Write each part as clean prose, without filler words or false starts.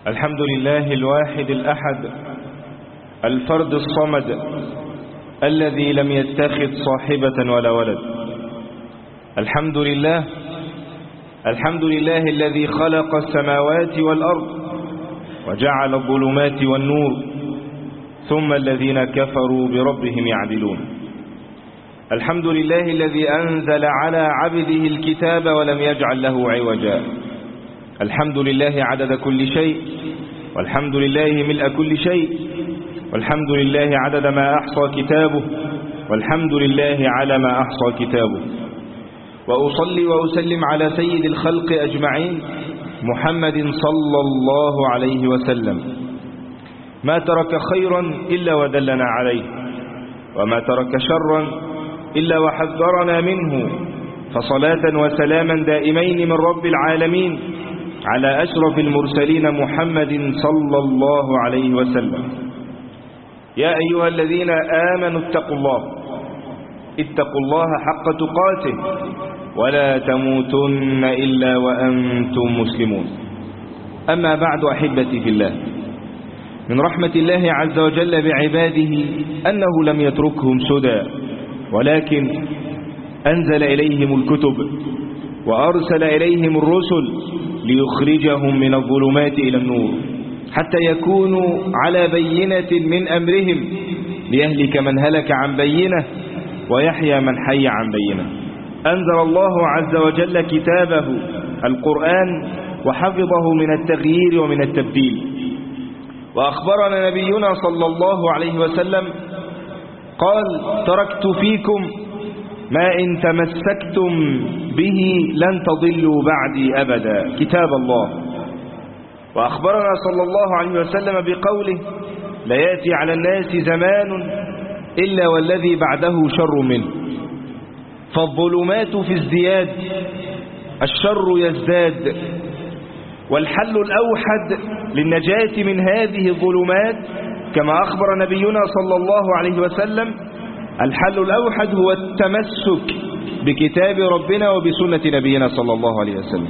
الحمد لله الواحد الأحد الفرد الصمد الذي لم يتخذ صاحبة ولا ولد. الحمد لله الذي خلق السماوات والأرض وجعل الظلمات والنور ثم الذين كفروا بربهم يعدلون. الحمد لله الذي أنزل على عبده الكتاب ولم يجعل له عوجا. الحمد لله عدد كل شيء، والحمد لله ملء كل شيء، والحمد لله عدد ما أحصى كتابه، والحمد لله على ما أحصى كتابه. وأصلي وأسلم على سيد الخلق أجمعين محمد صلى الله عليه وسلم. ما ترك خيرا إلا ودلنا عليه، وما ترك شرا إلا وحذرنا منه. فصلاة وسلاما دائمين من رب العالمين على أشرف المرسلين محمد صلى الله عليه وسلم. يا أيها الذين آمنوا اتقوا الله حق تقاته ولا تموتن إلا وأنتم مسلمون. أما بعد أحبتي في الله، من رحمة الله عز وجل بعباده أنه لم يتركهم سدى، ولكن أنزل إليهم الكتب وأرسل إليهم الرسل ليخرجهم من الظلمات إلى النور حتى يكونوا على بينة من أمرهم، ليهلك من هلك عن بينة ويحيى من حي عن بينة. أنزل الله عز وجل كتابه القرآن وحفظه من التغيير ومن التبديل. وأخبرنا نبينا صلى الله عليه وسلم قال: تركت فيكم ما إن تمسكتم به لن تضلوا بعدي أبدا، كتاب الله. وأخبرنا صلى الله عليه وسلم بقوله: لا يأتي على الناس زمان إلا والذي بعده شر منه. فالظلمات في ازدياد، الشر يزداد. والحل الأوحد للنجاة من هذه الظلمات كما أخبر نبينا صلى الله عليه وسلم، الحل الأوحد هو التمسك بكتاب ربنا وبسنة نبينا صلى الله عليه وسلم.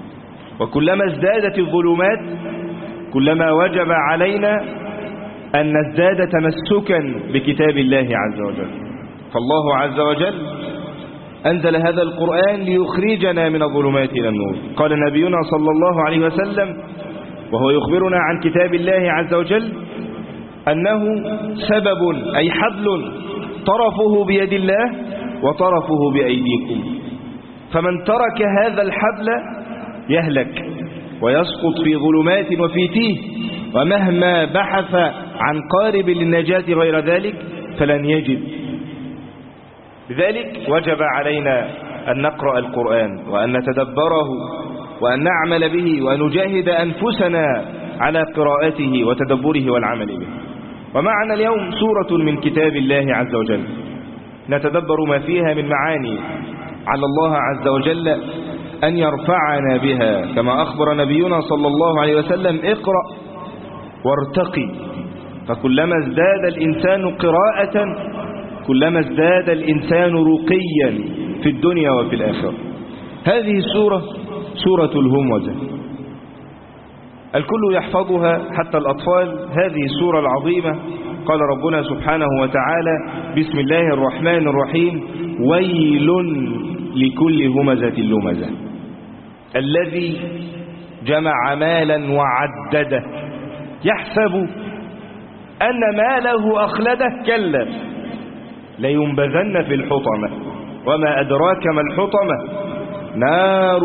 وكلما ازدادت الظلمات كلما وجب علينا أن نزداد تمسكا بكتاب الله عز وجل. فالله عز وجل أنزل هذا القرآن ليخرجنا من الظلمات إلى النور. قال نبينا صلى الله عليه وسلم وهو يخبرنا عن كتاب الله عز وجل أنه سبب أي حبل طرفه بيد الله وطرفه بأيديكم، فمن ترك هذا الحبل يهلك ويسقط في ظلمات وفي تيه، ومهما بحث عن قارب للنجاة غير ذلك فلن يجد. لذلك وجب علينا أن نقرأ القرآن وأن نتدبره وأن نعمل به وأن نجاهد أنفسنا على قراءته وتدبره والعمل به. ومعنا اليوم سورة من كتاب الله عز وجل نتدبر ما فيها من معاني، على الله عز وجل أن يرفعنا بها كما أخبر نبينا صلى الله عليه وسلم: اقرأ وارتقي. فكلما ازداد الإنسان قراءة كلما ازداد الإنسان رقيا في الدنيا وفي الآخرة. هذه السورة سورة الهمزة، الكل يحفظها حتى الأطفال. هذه السورة العظيمة قال ربنا سبحانه وتعالى: بسم الله الرحمن الرحيم: ويل لكل همزة لمزة الذي جمع مالا وعدده يحسب أن ماله أخلده كلا لينبذن في الحطمة وما أدراك ما الحطمة نار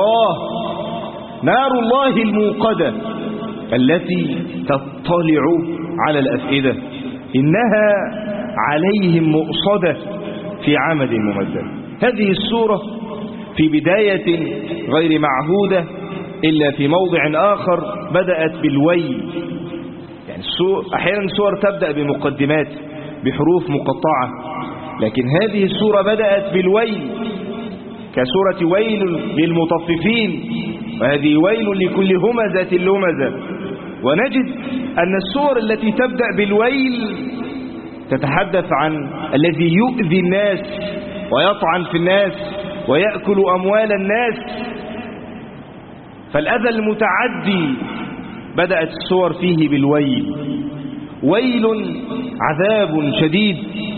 الله الموقدة التي تطلع على الأفئدة إنها عليهم مؤصدة في عمد ممدد. هذه السورة في بداية غير معهودة إلا في موضع آخر بدأت بالويل. يعني أحيانا السور تبدأ بمقدمات بحروف مقطعة، لكن هذه السورة بدأت بالويل كسورة ويل للمطففين، وهذه ويل لكل همزة لمزة. ونجد أن السور التي تبدأ بالويل تتحدث عن الذي يؤذي الناس ويطعن في الناس ويأكل أموال الناس. فالأذى المتعدي بدأت السور فيه بالويل. ويل عذاب شديد،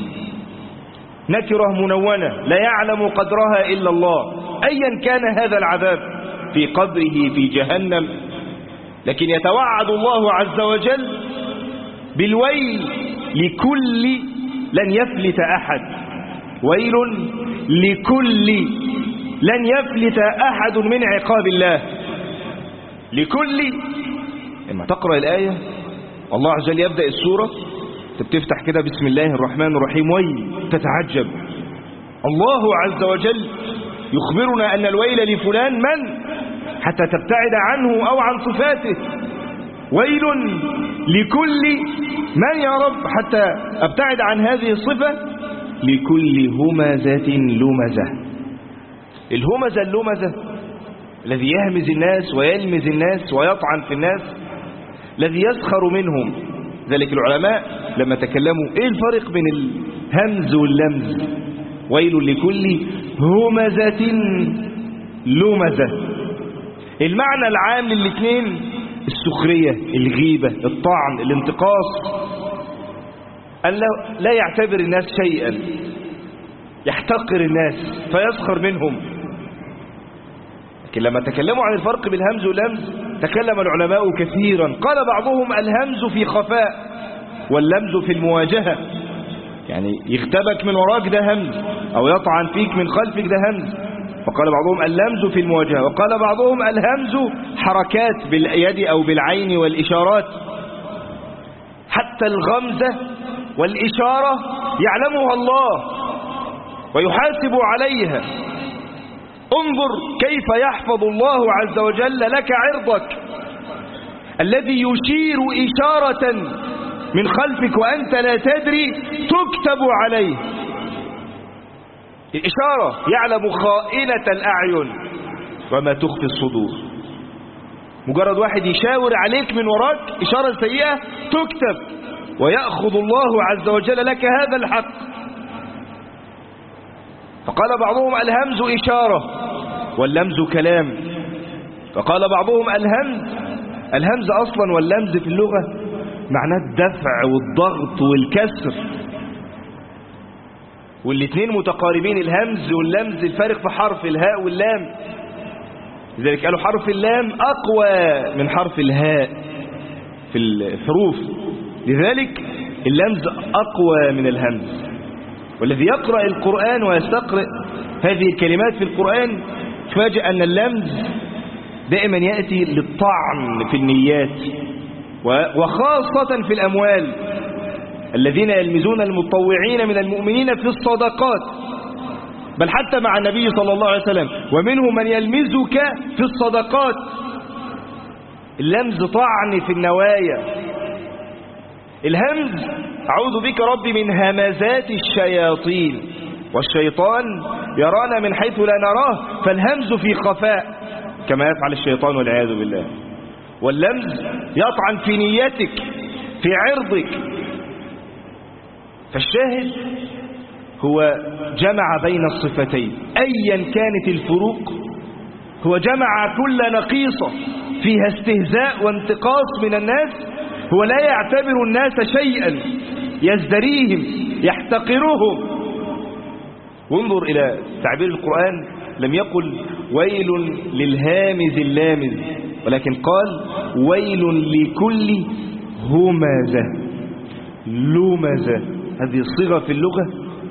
نكرة منونة لا يعلم قدرها إلا الله، أيا كان هذا العذاب في قبره في جهنم، لكن يتوعد الله عز وجل بالويل لكل لن يفلت أحد. ويل لكل لن يفلت أحد من عقاب الله. لكل، لما تقرأ الآية الله عز وجل يبدأ السورة تفتح كده بسم الله الرحمن الرحيم، ويل، تتعجب. الله عز وجل يخبرنا أن الويل لفلان من حتى تبتعد عنه أو عن صفاته. ويل لكل من يا رب حتى أبتعد عن هذه الصفة. لكل همزة لمزة. الهمزة اللمزة الذي يهمز الناس ويلمز الناس ويطعن في الناس، الذي يسخر منهم. ذلك العلماء لما تكلموا ايه الفرق بين الهمز واللمز؟ ويل لكل همزة لمزة. المعنى العام للاثنين السخرية، الغيبة، الطعن، الانتقاص، أن لا يعتبر الناس شيئا، يحتقر الناس فيسخر منهم. لكن لما تكلموا عن الفرق بالهمز واللمز تكلم العلماء كثيرا. قال بعضهم الهمز في خفاء واللمز في المواجهة، يعني يغتابك من وراك ده همز، أو يطعن فيك من خلفك ده همز. وقال بعضهم اللمز في المواجهة. وقال بعضهم الهمز حركات باليد أو بالعين والإشارات، حتى الغمزة والإشارة يعلمها الله ويحاسب عليها. انظر كيف يحفظ الله عز وجل لك عرضك، الذي يشير إشارة من خلفك وأنت لا تدري تكتب عليه. الإشارة يعلم خائنة الأعين وما تخفي الصدور. مجرد واحد يشاور عليك من وراك إشارة سيئة تكتب، ويأخذ الله عز وجل لك هذا الحق. فقال بعضهم الهمز إشارة واللمز كلام. فقال بعضهم الهمز أصلا واللمز في اللغة معناه الدفع والضغط والكسر، والاثنين متقاربين. الهمز واللمز الفارق في حرف الهاء واللام، لذلك قالوا حرف اللام أقوى من حرف الهاء في الحروف، لذلك اللمز أقوى من الهمز. والذي يقرأ القرآن ويستقرأ هذه الكلمات في القرآن فاجأ أن اللمز دائما يأتي للطعن في النيات، وخاصة في الأموال. الذين يلمزون المتطوعين من المؤمنين في الصدقات، بل حتى مع النبي صلى الله عليه وسلم ومنهم من يلمزك في الصدقات. اللمز طعن في النوايا. الهمز أعوذ بك ربي من همزات الشياطين، والشيطان يرانا من حيث لا نراه، فالهمز في خفاء كما يفعل الشيطان والعياذ بالله. واللمز يطعن في نيتك في عرضك. فالشاهد هو جمع بين الصفتين أيا كانت الفروق، هو جمع كل نقيصة فيها استهزاء وانتقاص من الناس. هو لا يعتبر الناس شيئا، يزدريهم، يحتقرهم. وانظر إلى تعبير القرآن، لم يقل ويل للهامز اللامز، ولكن قال ويل لكل همزة لمزة. هذه الصيغة في اللغة،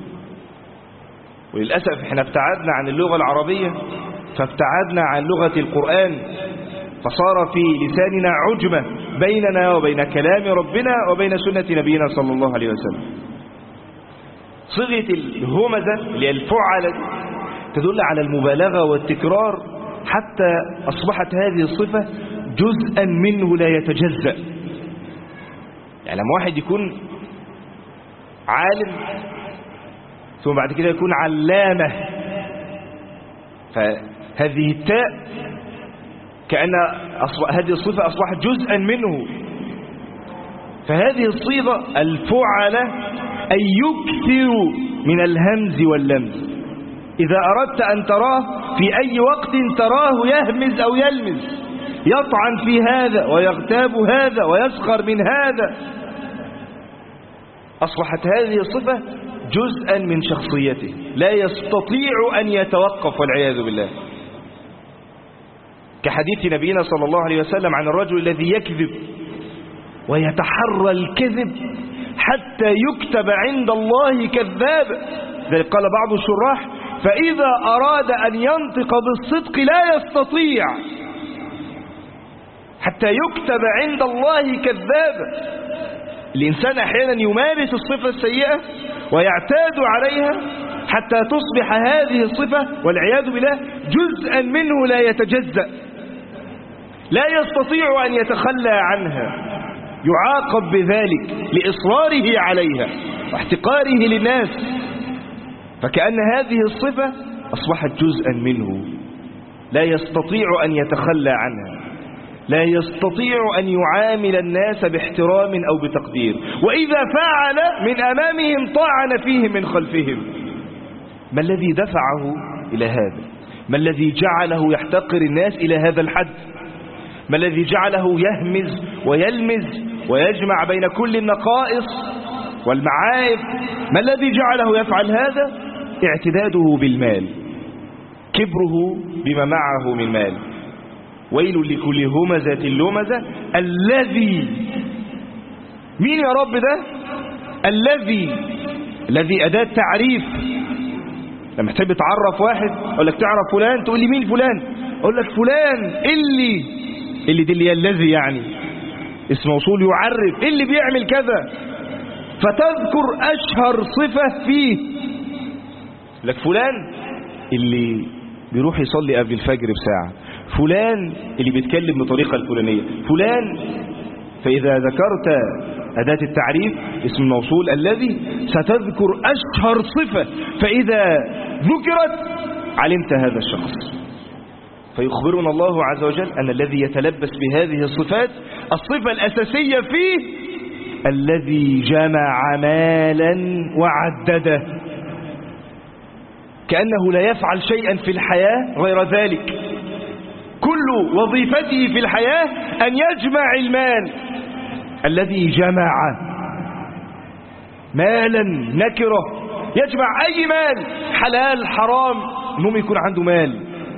وللأسف احنا ابتعدنا عن اللغة العربية فابتعدنا عن لغة القرآن، فصار في لساننا عجمة بيننا وبين كلام ربنا وبين سنة نبينا صلى الله عليه وسلم. صيغة الهمزة اللي هي الفعل تدل على المبالغة والتكرار، حتى أصبحت هذه الصفة جزءا منه لا يتجزأ. يعني لما واحد يكون عالم ثم بعد كده يكون علامة، فهذه التاء كأن هذه الصفة أصبحت جزءا منه. فهذه الصيغة الفعلة أن يكثر من الهمز واللمز. إذا أردت أن تراه في أي وقت تراه يهمز أو يلمز، يطعن في هذا ويغتاب هذا ويسخر من هذا. أصبحت هذه الصفة جزءا من شخصيته، لا يستطيع أن يتوقف والعياذ بالله. كحديث نبينا صلى الله عليه وسلم عن الرجل الذي يكذب ويتحرى الكذب حتى يكتب عند الله كذابا. ذلك قال بعض الشراح: فإذا أراد أن ينطق بالصدق لا يستطيع حتى يكتب عند الله كذابا. الإنسان أحيانا يمارس الصفة السيئة ويعتاد عليها حتى تصبح هذه الصفة والعياذ بالله جزءا منه لا يتجزأ، لا يستطيع أن يتخلى عنها، يعاقب بذلك لإصراره عليها واحتقاره للناس. فكأن هذه الصفة أصبحت جزءا منه، لا يستطيع أن يتخلى عنها، لا يستطيع أن يعامل الناس باحترام أو بتقدير، وإذا فعل من أمامهم طعن فيهم من خلفهم. ما الذي دفعه إلى هذا؟ ما الذي جعله يحتقر الناس إلى هذا الحد؟ ما الذي جعله يهمز ويلمز ويجمع بين كل النقائص والمعايب؟ ما الذي جعله يفعل هذا؟ اعتداده بالمال، كبره بما معه من مال. ويل لكل همزة لمزة الذي، مين يا رب ده؟ الذي أداة تعريف. لما تحب تعرف واحد أقول لك تعرف فلان، تقول لي مين فلان؟ أقول لك فلان اللي دي اللي هي الذي، يعني اسم موصول يعرف اللي بيعمل كذا، فتذكر أشهر صفة فيه. لك فلان اللي بيروح يصلي قبل الفجر بساعة، فلان اللي بيتكلم بطريقة الفلانية، فلان. فإذا ذكرت أداة التعريف اسم الموصول الذي ستذكر أشهر صفة، فإذا ذكرت علمت هذا الشخص. فيخبرنا الله عز وجل أن الذي يتلبس بهذه الصفات الصفة الأساسية فيه الذي جمع مالا وعدده، كأنه لا يفعل شيئا في الحياة غير ذلك. كل وظيفته في الحياة أن يجمع المال. الذي جمع مالا نكرة، يجمع أي مال، حلال حرام، المهم يكون عنده مال.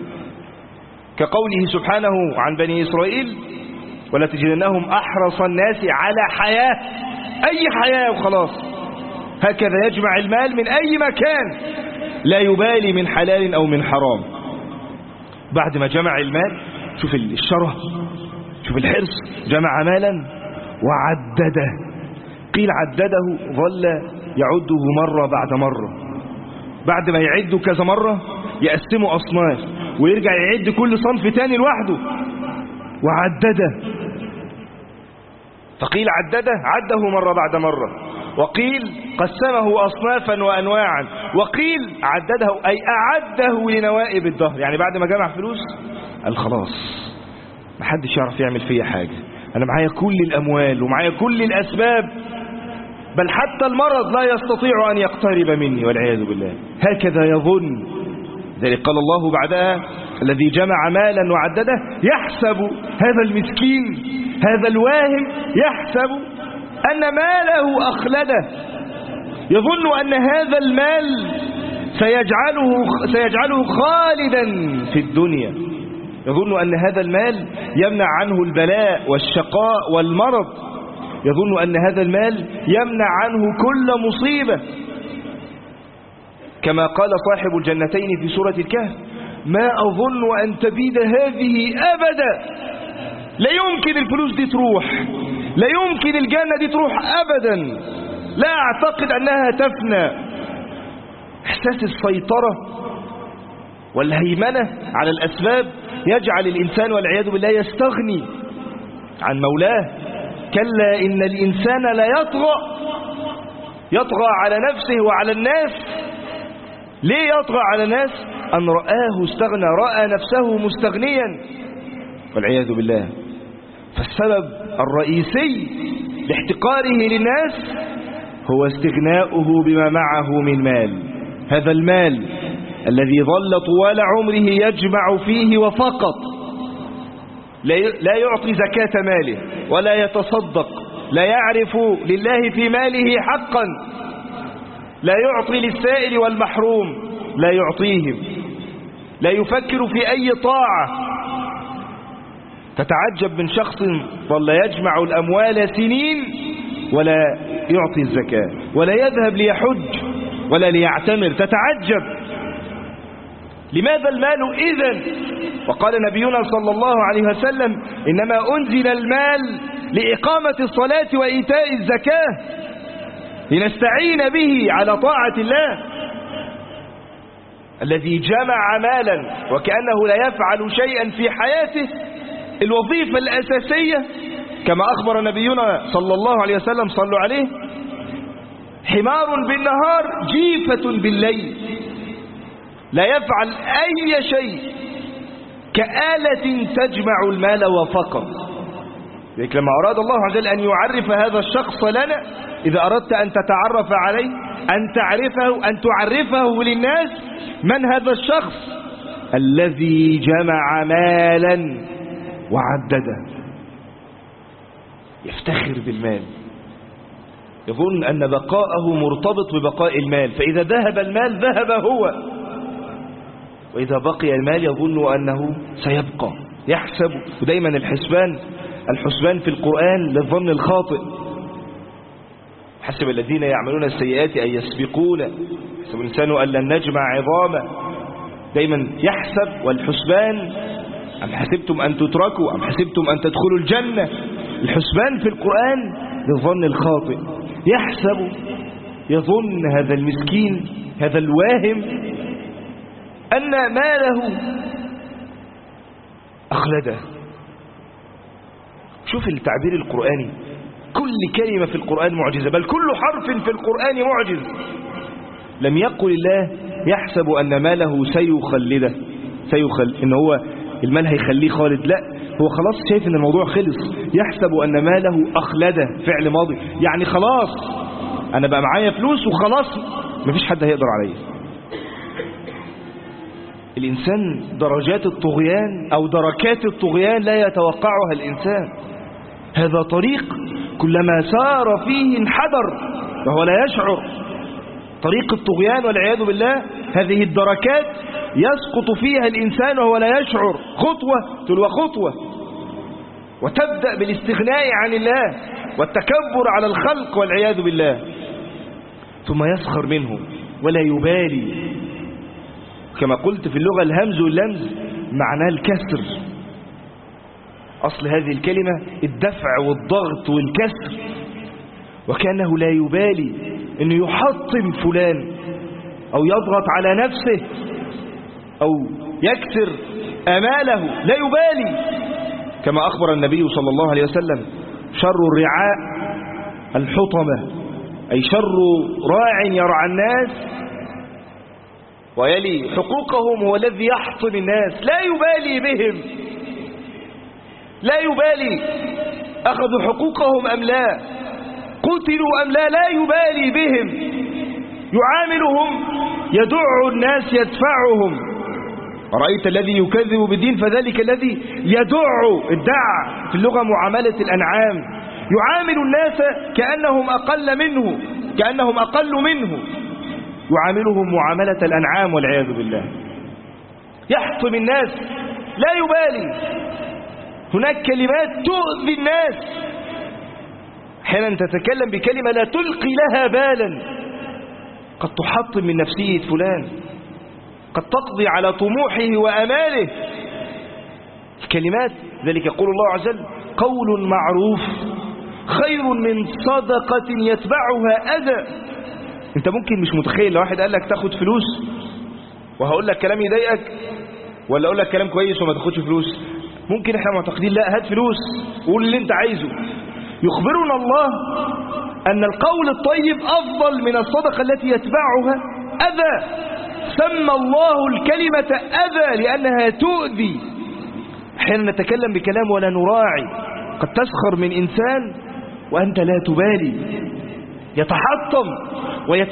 كقوله سبحانه عن بني إسرائيل: ولا تجدنهم أحرص الناس على حياة، أي حياة وخلاص. هكذا يجمع المال من أي مكان، لا يبالي من حلال أو من حرام. بعد ما جمع المال، شوف الشره، شوف الحرص، جمع مالا وعدده. قيل عدده، ظل يعده مرة بعد مرة، بعد ما يعد كذا مرة يقسمه أصناف ويرجع يعد كل صنف تاني لوحده، وعدده. فقيل عده مرة بعد مرة، وقيل قسمه أصنافا وأنواعا، وقيل عدده أي أعده لنوائب الدهر. يعني بعد ما جمع فلوس قال خلاص محدش يعرف يعمل فيا حاجة، أنا معايا كل الأموال ومعايا كل الأسباب، بل حتى المرض لا يستطيع أن يقترب مني والعياذ بالله. هكذا يظن. ذلك قال الله بعدها: الذي جمع مالا وعدده يحسب، هذا المسكين هذا الواهم يحسب أن ماله أخلده، يظن أن هذا المال سيجعله خالدا في الدنيا، يظن أن هذا المال يمنع عنه البلاء والشقاء والمرض، يظن أن هذا المال يمنع عنه كل مصيبة. كما قال صاحب الجنتين في سورة الكهف: ما أظن أن تبيد هذه أبدا. لا يمكن الفلوس دي تروح، لا يمكن الجنة دي تروح أبدا، لا أعتقد أنها تفنى. إحساس السيطرة والهيمنة على الأسباب يجعل الإنسان والعياذ بالله يستغني عن مولاه. كلا إن الإنسان لا يطغى على نفسه وعلى الناس. ليه يطغى على الناس؟ أن رآه استغنى، رأى نفسه مستغنيا والعياذ بالله. فالسبب الرئيسي لاحتقاره للناس هو استغناؤه بما معه من مال. هذا المال الذي ظل طوال عمره يجمع فيه وفقط، لا يعطي زكاة ماله ولا يتصدق، لا يعرف لله في ماله حقا، لا يعطي للسائل والمحروم، لا يعطيهم، لا يفكر في أي طاعة. تتعجب من شخص ظل يجمع الأموال سنين ولا يعطي الزكاة ولا يذهب ليحج ولا ليعتمر. تتعجب لماذا المال إذن؟ وقال نبينا صلى الله عليه وسلم: إنما أنزل المال لإقامة الصلاة وإيتاء الزكاة، لنستعين به على طاعة الله. الذي جمع مالا وكأنه لا يفعل شيئا في حياته، الوظيفة الأساسية كما أخبر نبينا صلى الله عليه وسلم صلوا عليه: حمار بالنهار جيفة بالليل، لا يفعل أي شيء، كآلة تجمع المال وفقط. لذلك لما أراد الله عز وجل أن يعرف هذا الشخص لنا: إذا أردت أن تتعرف عليه، أن تعرفه للناس، من هذا الشخص؟ الذي جمع مالا وعدده، يفتخر بالمال، يظن أن بقاءه مرتبط ببقاء المال، فإذا ذهب المال ذهب هو، وإذا بقي المال يظن أنه سيبقى، يحسب. ودايما الحسبان في القرآن للظن الخاطئ. حسب الذين يعملون السيئات أن يسبقون، حسب الإنسان أن لن نجمع عظامه. دايما يحسب، والحسبان: أم حسبتم أن تتركوا أم حسبتم أن تدخلوا الجنة. الحسبان في القرآن للظن الخاطئ، يحسب، يظن هذا المسكين، هذا الواهم، أن ماله أخلده. شوف التعبير القرآني، كل كلمة في القرآن معجزة، بل كل حرف في القرآن معجز. لم يقل الله يحسب أن ماله سيخلده، إن هو المال هيخليه خالد، لا، هو خلاص شايف ان الموضوع خلص. يحسب أن ماله أخلده، فعل ماضي، يعني خلاص أنا بقى معايا فلوس وخلاص مفيش حد هيقدر عليه. الإنسان درجات الطغيان أو دركات الطغيان لا يتوقعها الإنسان. هذا طريق كلما سار فيه انحدر وهو لا يشعر. طريق الطغيان والعياذ بالله، هذه الدركات يسقط فيها الإنسان وهو لا يشعر، خطوة تلو خطوة، وتبدأ بالاستغناء عن الله والتكبر على الخلق والعياذ بالله، ثم يسخر منه ولا يبالي. كما قلت في اللغة الهمز واللمز معناه الكسر. أصل هذه الكلمة الدفع والضغط والكسر، وكأنه لا يبالي أنه يحطم فلان أو يضغط على نفسه أو يكسر آماله، لا يبالي. كما أخبر النبي صلى الله عليه وسلم: شر الرعاء الحطمة، أي شر راع يرعى الناس ويلي حقوقهم هو الذي يحطم الناس، لا يبالي بهم، لا يبالي أخذوا حقوقهم أم لا، قتلوا أم لا، لا يبالي بهم، يعاملهم، يدع الناس يدفعهم. رأيت الذي يكذب بالدين فذلك الذي يدع. الدع في اللغة معاملة الأنعام، يعامل الناس كأنهم أقل منه، يعاملهم معاملة الأنعام والعياذ بالله، يحطم الناس لا يبالي. هناك كلمات تؤذي الناس، أحيانا تتكلم بكلمة لا تلقي لها بالا، قد تحطم من نفسية فلان، قد تقضي على طموحه وأماله. الكلمات، ذلك يقول الله عز وجل: قول معروف خير من صدقة يتبعها أذى. انت ممكن مش متخيل لو واحد قال لك تاخد فلوس وهقول لك كلام يضايقك، ولا اقول لك كلام كويس وما تاخدش فلوس، ممكن احنا معتقدين لا، هات فلوس وقول اللي انت عايزه. يخبرنا الله ان القول الطيب افضل من الصدقة التي يتبعها اذى. سمى الله الكلمة اذى لانها تؤذي. احيانا نتكلم بكلام ولا نراعي، قد تسخر من انسان وانت لا تبالي، يتحطم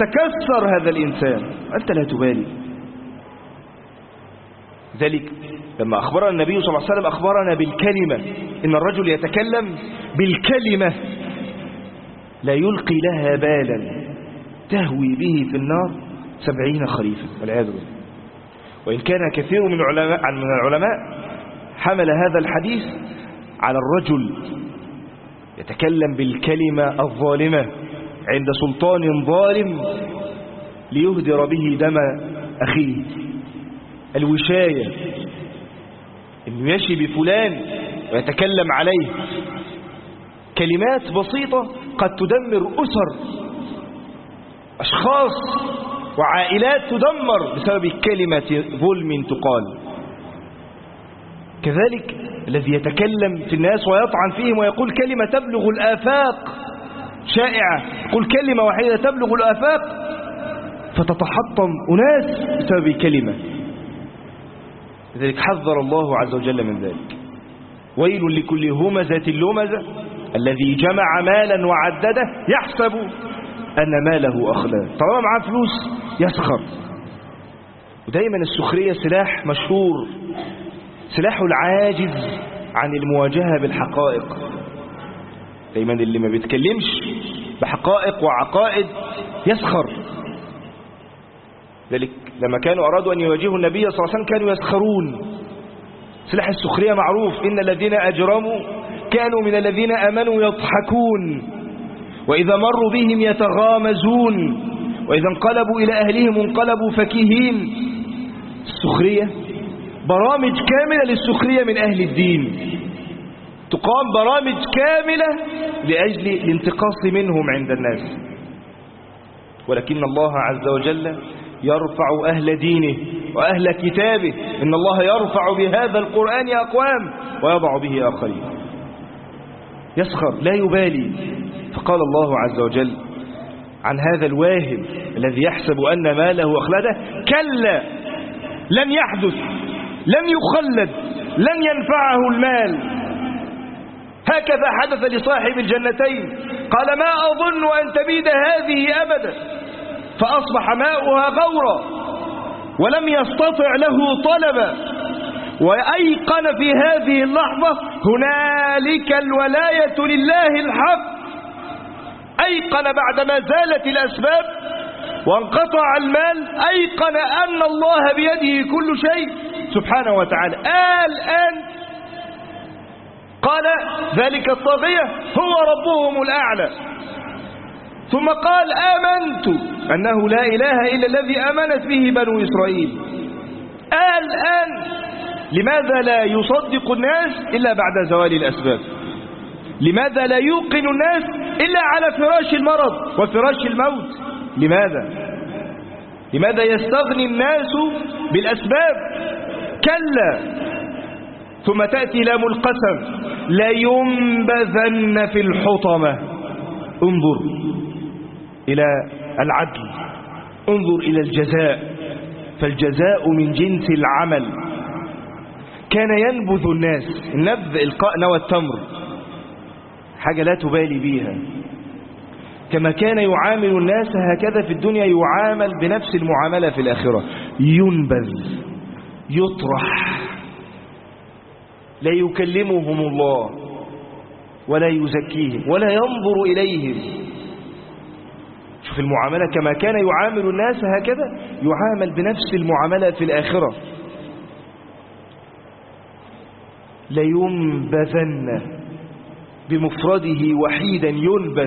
ويتكسر هذا الإنسان، أنت لا تبالي. ذلك لما أخبرنا النبي صلى الله عليه وسلم أخبرنا بالكلمة، إن الرجل يتكلم بالكلمة لا يلقي لها بالا تهوي به في النار 70 خريفا والعياذ بالله. وإن كان كثير من العلماء حمل هذا الحديث على الرجل يتكلم بالكلمة الظالمة عند سلطان ظالم ليهدر به دم أخيه، الوشاية، إنه يشي بفلان ويتكلم عليه. كلمات بسيطة قد تدمر أسر، أشخاص وعائلات تدمر بسبب كلمة ظلم تقال. كذلك الذي يتكلم في الناس ويطعن فيهم ويقول كلمة تبلغ الآفاق، شائعة، يقول كلمة واحدة تبلغ الآفاق فتتحطم أناس بسبب كلمة. لذلك حذر الله عز وجل من ذلك. ويل لكل همزة لمزة الذي جمع مالا وعدده يحسب أن ماله أخلاه. طالما معاه فلوس يسخر. ودايما السخرية سلاح مشهور، سلاح العاجز عن المواجهة بالحقائق. دايما اللي ما بيتكلمش بحقائق وعقائد يسخر. ذلك لما كانوا أرادوا أن يواجهوا النبي صلى الله عليه وسلم كانوا يسخرون. سلاح السخرية معروف، إن الذين أجرموا كانوا من الذين آمنوا يضحكون وإذا مروا بهم يتغامزون وإذا انقلبوا إلى أهلهم انقلبوا فكهين. السخرية برامج كاملة للسخرية من أهل الدين، تقام برامج كاملة لأجل الانتقاص منهم عند الناس. ولكن الله عز وجل يرفع أهل دينه وأهل كتابه. إن الله يرفع بهذا القرآن أقوام ويضع به آخرين. يسخر لا يبالي. فقال الله عز وجل عن هذا الواهب الذي يحسب أن ماله أخلده: كلا لن يحدث، لن يخلد، لن ينفعه المال. هكذا حدث لصاحب الجنتين، قال: ما أظن أن تبيد هذه أبدا، فأصبح ماؤها غورا ولم يستطع له طلبا، وأيقن في هذه اللحظة هنالك الولاية لله الحق. أيقن بعدما زالت الأسباب وانقطع المال، أيقن أن الله بيده كل شيء سبحانه وتعالى. الآن قال ذلك الطاغية هو ربهم الأعلى، ثم قال: آمنت أنه لا إله إلا الذي آمنت به بنو إسرائيل. الآن لماذا لا يصدق الناس إلا بعد زوال الأسباب؟ لماذا لا يوقن الناس إلا على فراش المرض وفراش الموت؟ لماذا يستغني الناس بالأسباب؟ كلا. ثم تأتي لام القسم: لينبذن في الحطمة. انظر إلى العدل، انظر إلى الجزاء، فالجزاء من جنس العمل. كان ينبذ الناس، النبذ إلقاء نوى التمر، حاجة لا تبالي بيها. كما كان يعامل الناس هكذا في الدنيا يعامل بنفس المعاملة في الآخرة. ينبذ، يطرح، لا يكلمهم الله ولا يزكيهم ولا ينظر إليهم. شوف المعاملة، كما كان يعامل الناس هكذا يعامل بنفس المعاملة في الآخرة. لينبذن بمفرده وحيدا، ينبذ،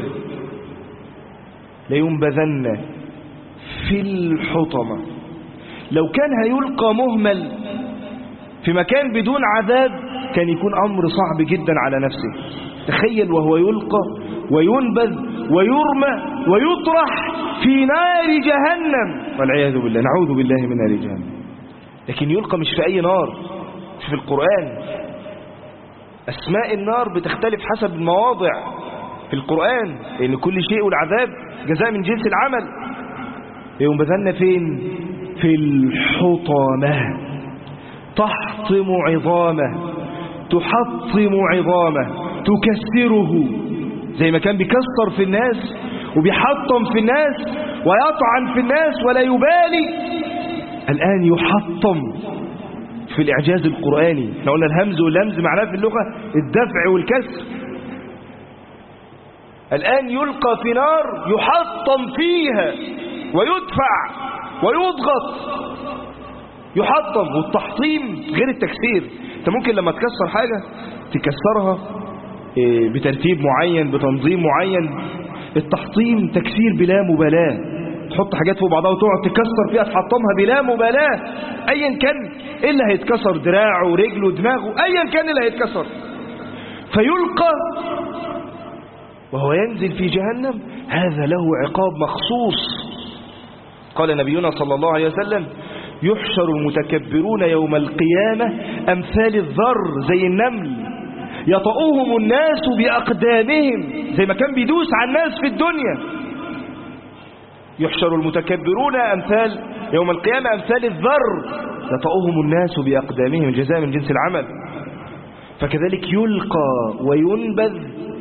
لينبذن في الحطمة. لو كان هيلقى مهمل في مكان بدون عذاب كان يكون أمر صعب جدا على نفسه. تخيل وهو يلقى وينبذ ويرمى ويطرح في نار جهنم والعياذ بالله، نعوذ بالله من نار جهنم. لكن يلقى مش في أي نار. في القرآن أسماء النار بتختلف حسب المواضع في القرآن، لأن كل شيء والعذاب جزاء من جنس العمل. ينبذن فين؟ في الحطمة، تحطم عظامه، تحطم عظامه، تكسره. زي ما كان بيكسر في الناس وبيحطم في الناس ويطعن في الناس ولا يبالي، الآن يحطم في الإعجاز القرآني. احنا قلنا الهمز واللمز معناه في اللغة الدفع والكسر. الآن يلقى في نار يحطم فيها ويدفع ويضغط. يحطم، والتحطيم غير التكسير. انت ممكن لما تكسر حاجة تكسرها بترتيب معين بتنظيم معين. التحطيم تكسير بلا مبالاة، تحط حاجات فوق بعضها وتقعد تكسر فيها تحطمها بلا مبالاة. ايا كان ايه اللي هيتكسر، دراعه ورجله ودماغه، ايا كان اللي هيتكسر. فيلقى وهو ينزل في جهنم، هذا له عقاب مخصوص. قال نبينا صلى الله عليه وسلم: يحشر المتكبرون يوم القيامة أمثال الذر، زي النمل، يطؤوهم الناس بأقدامهم، زي ما كان بيدوس على الناس في الدنيا. يحشر المتكبرون أمثال يوم القيامة أمثال الذر، يطؤوهم الناس بأقدامهم، جزاء من جنس العمل. فكذلك يلقى وينبذ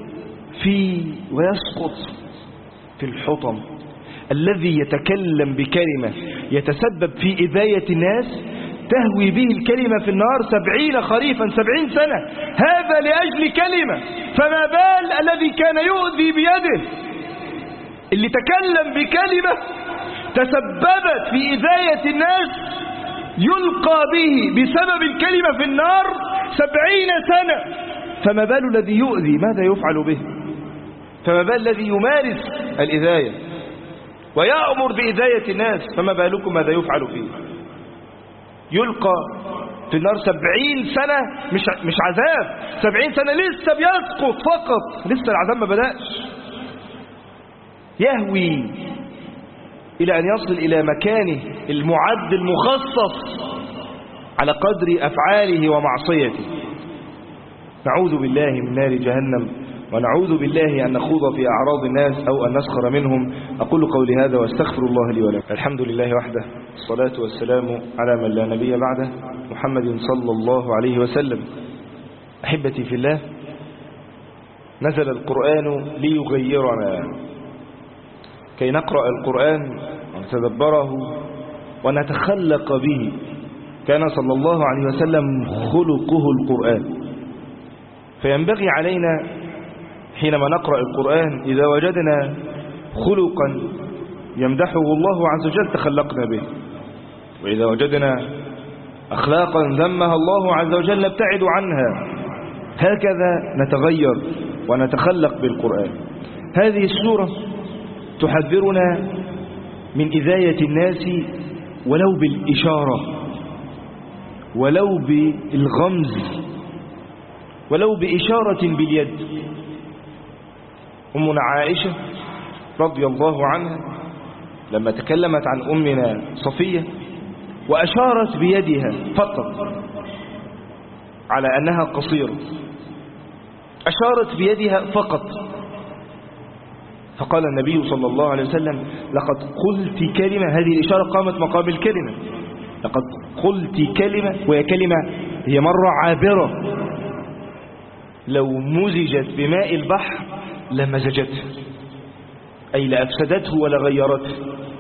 ويسقط في الحطم. الذي يتكلم بكلمة يتسبب في إذاية الناس تهوي به الكلمة في النار 70 خريفا، 70 سنة، هذا لأجل كلمة. فما بال الذي كان يؤذي بيده، اللي تكلم بكلمة تسببت في إذاية الناس، يلقى به بسبب الكلمة في النار 70 سنة. فما بال الذي يؤذي، ماذا يفعل به؟ فما بال الذي يمارس الإذاية ويأمر بإذاية الناس، فما بالكم ماذا يفعل فيه؟ يلقى في النار 70 سنة، مش عذاب، 70 سنة لسه بيسقط فقط، لسه العذاب ما بدأش. يهوي إلى أن يصل إلى مكانه المعد المخصص على قدر أفعاله ومعصيته. نعوذ بالله من نار جهنم، ونعوذ بالله أن نخوض في أعراض الناس أو أن نسخر منهم. أقول قولي هذا واستغفر الله لي ولكم. الحمد لله وحده، الصلاة والسلام على من لا نبي بعده، محمد صلى الله عليه وسلم. أحبتي في الله، نزل القرآن ليغيرنا، كي نقرأ القرآن ونتدبره ونتخلق به. كان صلى الله عليه وسلم خلقه القرآن. فينبغي علينا حينما نقرأ القرآن إذا وجدنا خلقا يمدحه الله عز وجل تخلقنا به، وإذا وجدنا أخلاقا ذمها الله عز وجل نبتعد عنها. هكذا نتغير ونتخلق بالقرآن. هذه السورة تحذرنا من إذاية الناس ولو بالإشارة، ولو بالغمز، ولو بإشارة باليد. أمنا عائشة رضي الله عنها لما تكلمت عن أمنا صفية وأشارت بيدها فقط على أنها قصيرة، أشارت بيدها فقط، فقال النبي صلى الله عليه وسلم: لقد قلت كلمة. هذه الإشارة قامت مقام الكلمة. لقد قلت كلمة، وهي كلمة هي مرة عابرة، لو مزجت بماء البحر لمزجته، أي لأفسدته ولا غيرته.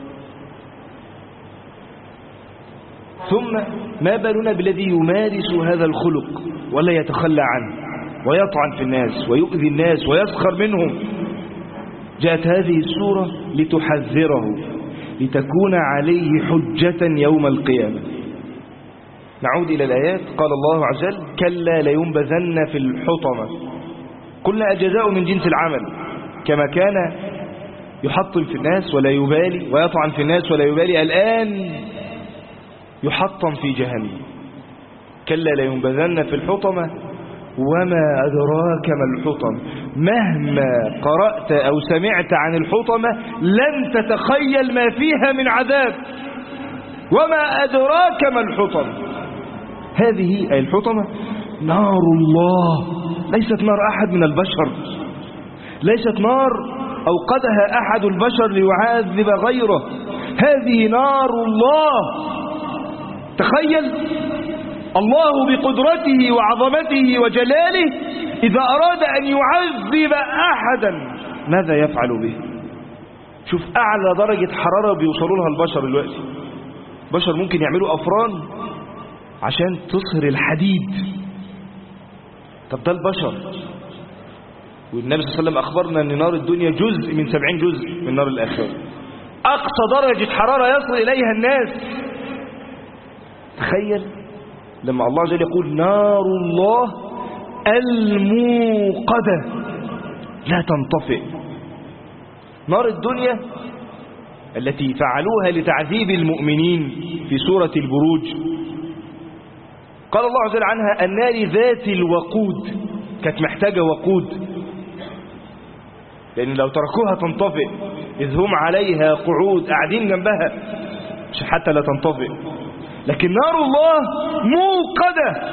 ثم ما بالنا بالذي يمارس هذا الخلق ولا يتخلى عنه ويطعن في الناس ويؤذي الناس ويسخر منهم. جاءت هذه السورة لتحذره، لتكون عليه حجة يوم القيامة. نعود إلى الآيات. قال الله عز وجل: كلا لينبذن في الحطمة. قلنا الجزاء من جنس العمل، كما كان يحطم في الناس ولا يبالي ويطعن في الناس ولا يبالي، الآن يحطم في جهنم. كلا لينبذن في الحطمة وما أدراك ما الحطم. مهما قرأت أو سمعت عن الحطمة لن تتخيل ما فيها من عذاب. وما أدراك ما الحطم. هذه أي الحطمة نار الله، ليست نار أحد من البشر، ليست نار أوقدها أحد البشر ليعذب غيره. هذه نار الله. تخيل الله بقدرته وعظمته وجلاله إذا أراد أن يعذب أحدا ماذا يفعل به؟ شوف أعلى درجة حرارة بيوصلوا لها البشر دلوقتي. البشر ممكن يعملوا أفران عشان تصهر الحديد. طب ده البشر، والنبي صلى الله عليه وسلم أخبرنا أن نار الدنيا جزء من 70 جزء من نار الآخرة، أقصى درجة حرارة يصل إليها الناس. تخيل لما الله جل يقول نار الله الموقدة لا تنطفئ. نار الدنيا التي فعلوها لتعذيب المؤمنين في سورة البروج، قال الله عز وجل عنها النار ذات الوقود، كانت محتاجة وقود، لأن لو تركوها تنطفئ إذ هم عليها قعود قاعدين جنبها حتى لا تنطفئ. لكن نار الله موقدة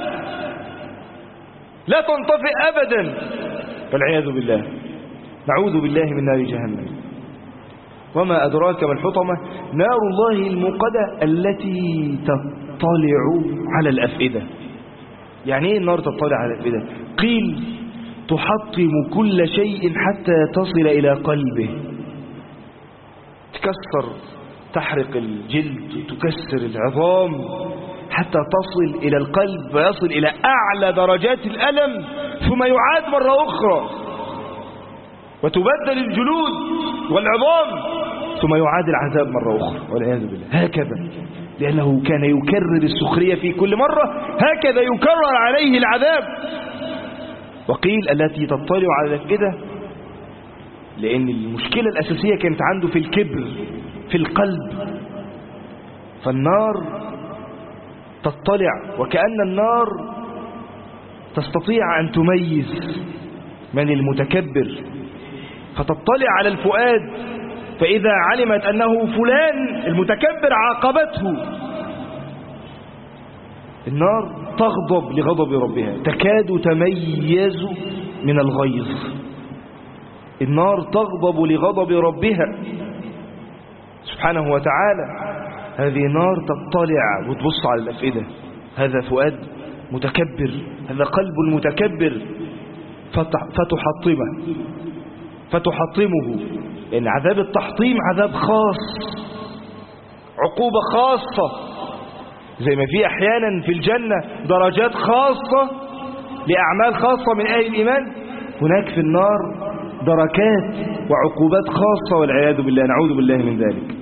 لا تنطفئ أبدا، والعياذ بالله، نعوذ بالله من نار جهنم. وما أدراك ما الحطمة، نار الله الموقدة التي تطلع على الأفئدة. يعني ايه النار تطلع على الأفئدة؟ قيل تحطم كل شيء حتى تصل إلى قلبه، تكسر، تحرق الجلد، تكسر العظام حتى تصل إلى القلب ويصل إلى أعلى درجات الألم، ثم يعاد مرة أخرى وتبدل الجلود والعظام، ثم يعاد العذاب مرة أخرى والعياذ بالله. هكذا، لأنه كان يكرر السخرية في كل مرة، هكذا يكرر عليه العذاب. وقيل التي تطلع على الأفئدة، لأن المشكلة الأساسية كانت عنده في الكبر في القلب، فالنار تطلع، وكأن النار تستطيع أن تميز من المتكبر، فتطلع على الفؤاد، فإذا علمت أنه فلان المتكبر عاقبته. النار تغضب لغضب ربها، تكاد تميز من الغيظ. النار تغضب لغضب ربها سبحانه وتعالى. هذه نار تطلع وتبص على الأفئدة، هذا فؤاد متكبر، هذا قلب المتكبر، فتحطمه. لأن عذاب التحطيم عذاب خاص، عقوبة خاصة، زي ما في أحيانا في الجنة درجات خاصة لأعمال خاصة من أهل الإيمان، هناك في النار دركات وعقوبات خاصة والعياذ بالله، نعوذ بالله من ذلك.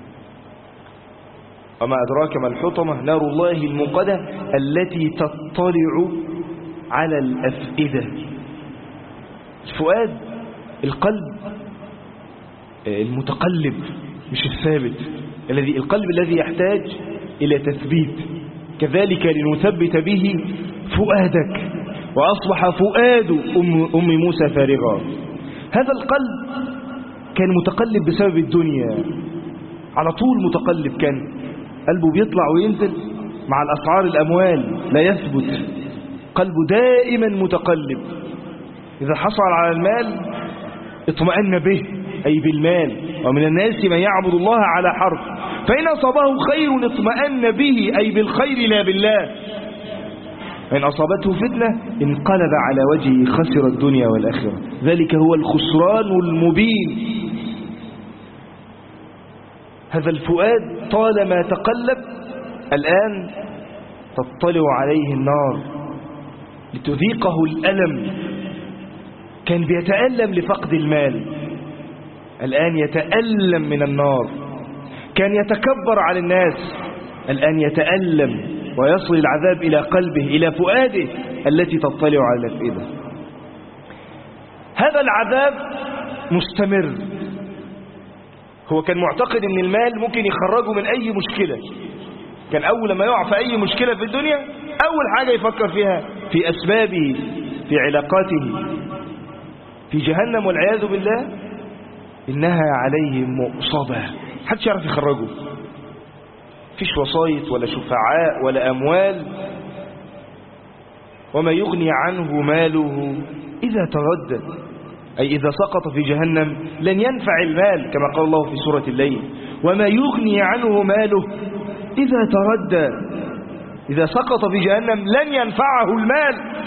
وما أدراك ما الحطمة، نار الله الموقدة التي تطلع على الأفئدة. الفؤاد، القلب المتقلب مش الثابت، القلب الذي يحتاج إلى تثبيت. كذلك لنثبت به فؤادك، وأصبح فؤاد أم موسى فارغا. هذا القلب كان متقلب بسبب الدنيا، على طول متقلب، كان قلبه بيطلع وينزل مع الأسعار، الأموال لا يثبت، قلبه دائما متقلب. إذا حصل على المال اطمأن به، أي بالمال. ومن الناس من يعبد الله على حرف، فإن أصابه خير اطمأن به، أي بالخير لا بالله. وإن أصابته فتنة انقلب على وجهه خسر الدنيا والآخرة. ذلك هو الخسران المبين. هذا الفؤاد طالما تقلب، الآن تطلع عليه النار لتذيقه الألم. كان بيتألم لفقد المال، الآن يتألم من النار. كان يتكبر على الناس، الآن يتألم ويصل العذاب إلى قلبه، إلى فؤاده التي تطلع على الأفئدة. هذا العذاب مستمر. هو كان معتقد أن المال ممكن يخرجه من أي مشكلة. كان أول ما يقع في أي مشكلة في الدنيا أول حاجة يفكر فيها في أسبابه، في علاقاته. في جهنم والعياذ بالله إنها عليهم مؤصدة، محدش يعرف يخرجه، فيش وسايط ولا شفعاء ولا أموال. وما يغني عنه ماله إذا تردد، أي إذا سقط في جهنم لن ينفع المال، كما قال الله في سورة الليل: وما يغني عنه ماله إذا تردد. إذا سقط في جهنم لن ينفعه المال.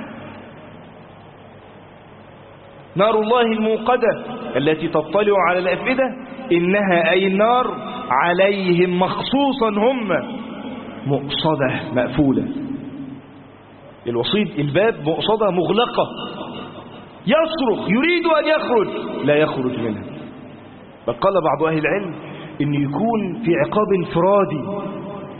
نار الله الموقدة التي تطلع على الأفئدة، إنها أي النار عليهم مخصوصا هم مؤصدة مقفولة. الوصيد الباب مؤصدة مغلقة، يصرخ يريد أن يخرج لا يخرج منها. بل قال بعض أهل العلم إن يكون في عقاب انفرادي،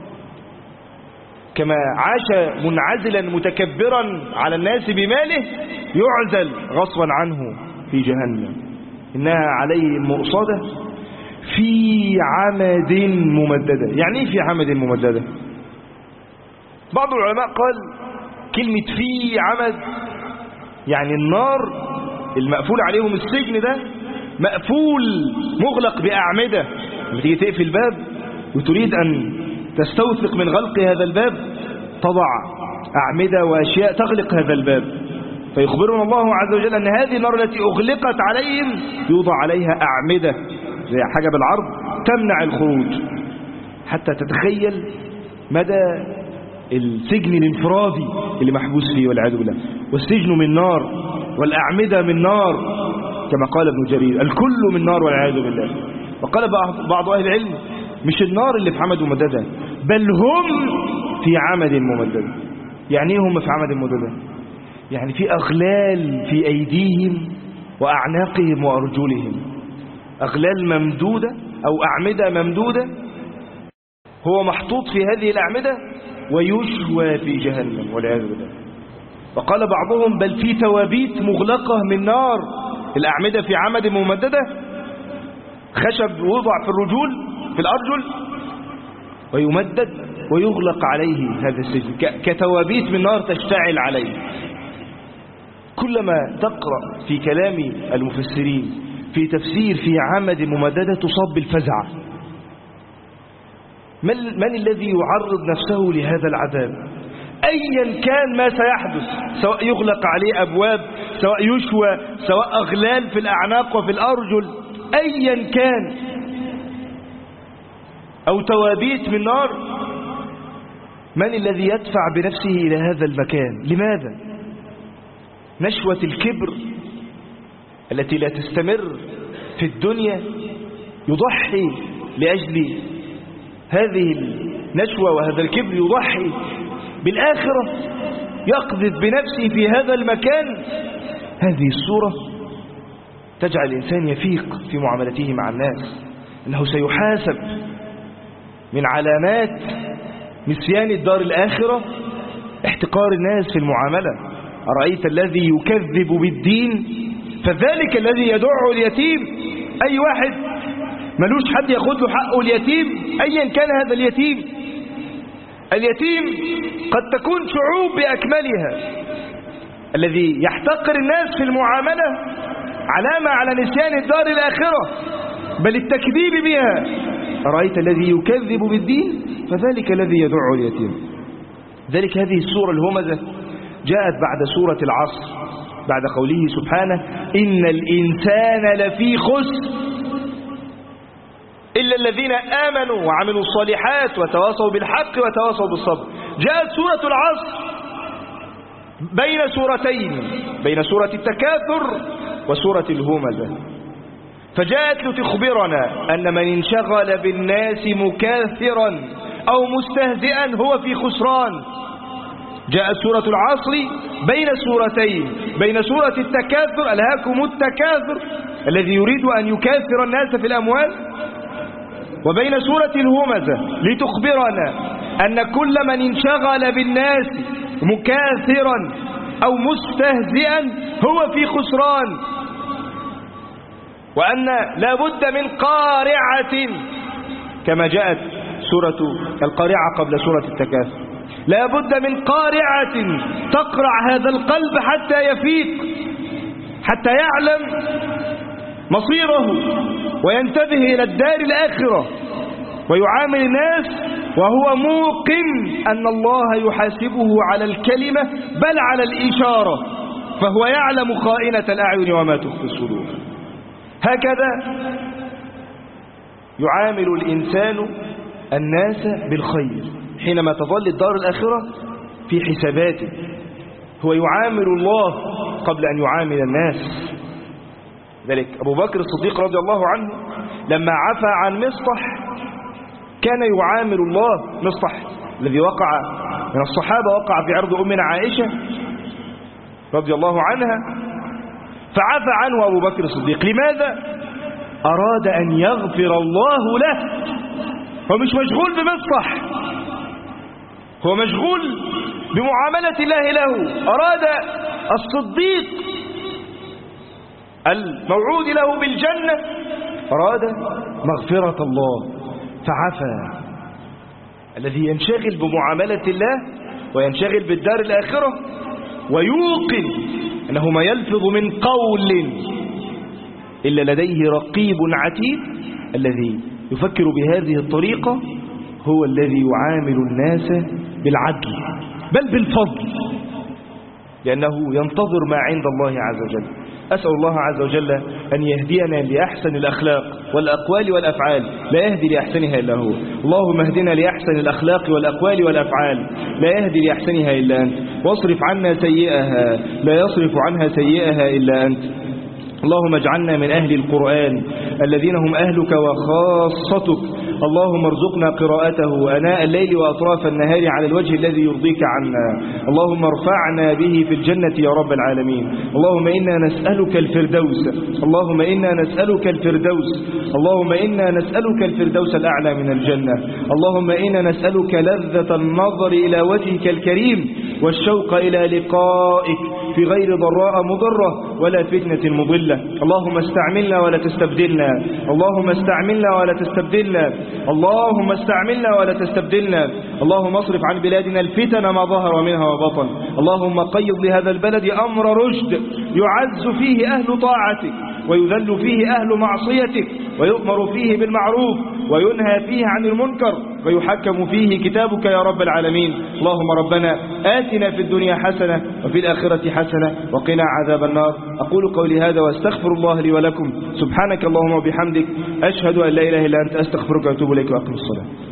كما عاش منعزلا متكبرا على الناس بماله يعزل غصبا عنه في جهنم. إنها عليه مؤصدة في عمد ممددة. يعني إيه في عمد ممددة؟ بعض العلماء قال كلمة في عمد يعني النار المقفول عليهم السجن ده مقفول مغلق بأعمدة. لما تيجي تقفل الباب وتريد أن تستوثق من غلق هذا الباب تضع أعمدة وأشياء تغلق هذا الباب. فيخبرنا الله عز وجل أن هذه النار التي أغلقت عليهم يوضع عليها أعمدة زي حاجة بالعرض تمنع الخروج، حتى تتخيل مدى السجن الانفرادي اللي محبوس فيه والعياذ بالله. والسجن من نار والأعمدة من نار كما قال ابن جرير، الكل من نار والعياذ بالله. وقال بعض أهل العلم مش النار اللي في عمد ممددة، بل هم في عمد ممددة. يعني ايه هم في عمد ممددة؟ يعني في أغلال في أيديهم وأعناقهم وأرجلهم، أغلال ممدودة أو أعمدة ممدودة، هو محطوط في هذه الأعمدة ويشوى في جهنم والعياذ بالله. وقال بعضهم بل في توابيت مغلقة من نار. الأعمدة في عمد ممددة، خشب وضع في الرجول في الأرجل ويمدد ويغلق عليه هذا السجن كتوابيت من نار تشتعل عليه. كلما تقرأ في كلام المفسرين في تفسير في عمد ممددة تصاب بالفزع. من الذي يعرض نفسه لهذا العذاب؟ أيا كان ما سيحدث، سواء يغلق عليه أبواب، سواء يشوى، سواء أغلال في الأعناق وفي الأرجل، أيا كان، أو توابيت من نار، من الذي يدفع بنفسه إلى هذا المكان؟ لماذا؟ نشوة الكبر التي لا تستمر في الدنيا، يضحي لأجل هذه النشوة وهذا الكبر، يضحي بالآخرة، يقذف بنفسه في هذا المكان. هذه الصورة تجعل الإنسان يفيق في معاملته مع الناس، أنه سيحاسب. من علامات نسيان الدار الآخرة احتقار الناس في المعاملة. أرأيت الذي يكذب بالدين فذلك الذي يدع اليتيم. أي واحد ملوش حد ياخد له حقه اليتيم أيا كان هذا اليتيم. اليتيم قد تكون شعوب بأكملها. الذي يحتقر الناس في المعاملة علامة على نسيان الدار الآخرة بل التكذيب بها. أرأيت الذي يكذب بالدين فذلك الذي يدع اليتيم. ذلك هذه السورة الهمزة جاءت بعد سورة العصر، بعد قوله سبحانه إن الإنسان لفي خسر إلا الذين آمنوا وعملوا الصالحات وتواصوا بالحق وتواصوا بالصبر. جاءت سورة العصر بين سورتين، بين سورة التكاثر وسورة الهمزة، فجاءت لتخبرنا أن من انشغل بالناس مكاثرا أو مستهزئا هو في خسران. جاءت سورة العصر بين سورتين، بين سورة التكاثر ألهاكم التكاثر الذي يريد أن يكاثر الناس في الأموال، وبين سورة الهمزة لتخبرنا أن كل من انشغل بالناس مكاثرا أو مستهزئا هو في خسران، وأن لا بد من قارعة كما جاءت سورة القارعة قبل سورة التكاثر. لا بد من قارعة تقرع هذا القلب حتى يفيق، حتى يعلم مصيره وينتبه إلى الدار الآخرة ويعامل الناس وهو موقن أن الله يحاسبه على الكلمة بل على الإشارة، فهو يعلم خائنة الأعين وما تخفي الصدور. هكذا يعامل الإنسان الناس بالخير حينما تظل الدار الآخرة في حساباته. هو يعامل الله قبل أن يعامل الناس. ذلك أبو بكر الصديق رضي الله عنه لما عفى عن مصطح كان يعامل الله. مصطح الذي وقع من الصحابة وقع في عرض أمنا عائشة رضي الله عنها، فعفى عنه أبو بكر الصديق. لماذا؟ أراد أن يغفر الله له. هو مش مشغول بمصلح، هو مشغول بمعاملة الله له. أراد الصديق الموعود له بالجنة، أراد مغفرة الله فعفى. الذي ينشغل بمعاملة الله وينشغل بالدار الآخرة ويوقن أنه ما يلفظ من قول إلا لديه رقيب عتيد، الذي يفكر بهذه الطريقة هو الذي يعامل الناس بالعدل بل بالفضل، لأنه ينتظر ما عند الله عز وجل. أسأل الله عز وجل أن يهدينا لأحسن الأخلاق والأقوال والأفعال، لا يهدي لأحسنها إلا هو. اللهم اهدنا لأحسن الأخلاق والأقوال والأفعال، لا يهدي لأحسنها إلا أنت، واصرف عنا سيئها، لا يصرف عنها سيئها إلا أنت. اللهم اجعلنا من أهل القرآن الذين هم أهلك وخاصتك. اللهم ارزقنا قراءته أناء الليل وأطراف النهار على الوجه الذي يرضيك عنا. اللهم ارفعنا به في الجنة يا رب العالمين. اللهم إنا نسألك الفردوس، اللهم إنا نسألك الفردوس، اللهم إنا نسألك الفردوس الأعلى من الجنة. اللهم إنا نسألك لذة النظر إلى وجهك الكريم والشوق إلى لقائك في غير ضراء مضرة ولا فتنة مضلة. اللهم استعملنا ولا تستبدلنا، اللهم استعملنا ولا تستبدلنا، اللهم استعملنا ولا تستبدلنا. اللهم اصرف عن بلادنا الفتن ما ظهر منها وبطن. اللهم قيض لهذا البلد أمر رشد يعز فيه أهل طاعتك ويذل فيه أهل معصيتك، ويؤمر فيه بالمعروف وينهى فيه عن المنكر، ويحكم فيه كتابك يا رب العالمين. اللهم ربنا آتنا في الدنيا حسنة وفي الآخرة حسنة وقنا عذاب النار. أقول قولي هذا واستغفر الله لي ولكم. سبحانك اللهم وبحمدك، أشهد أن لا إله إلا أنت، أستغفرك وأتوب إليك وأقم الصلاة.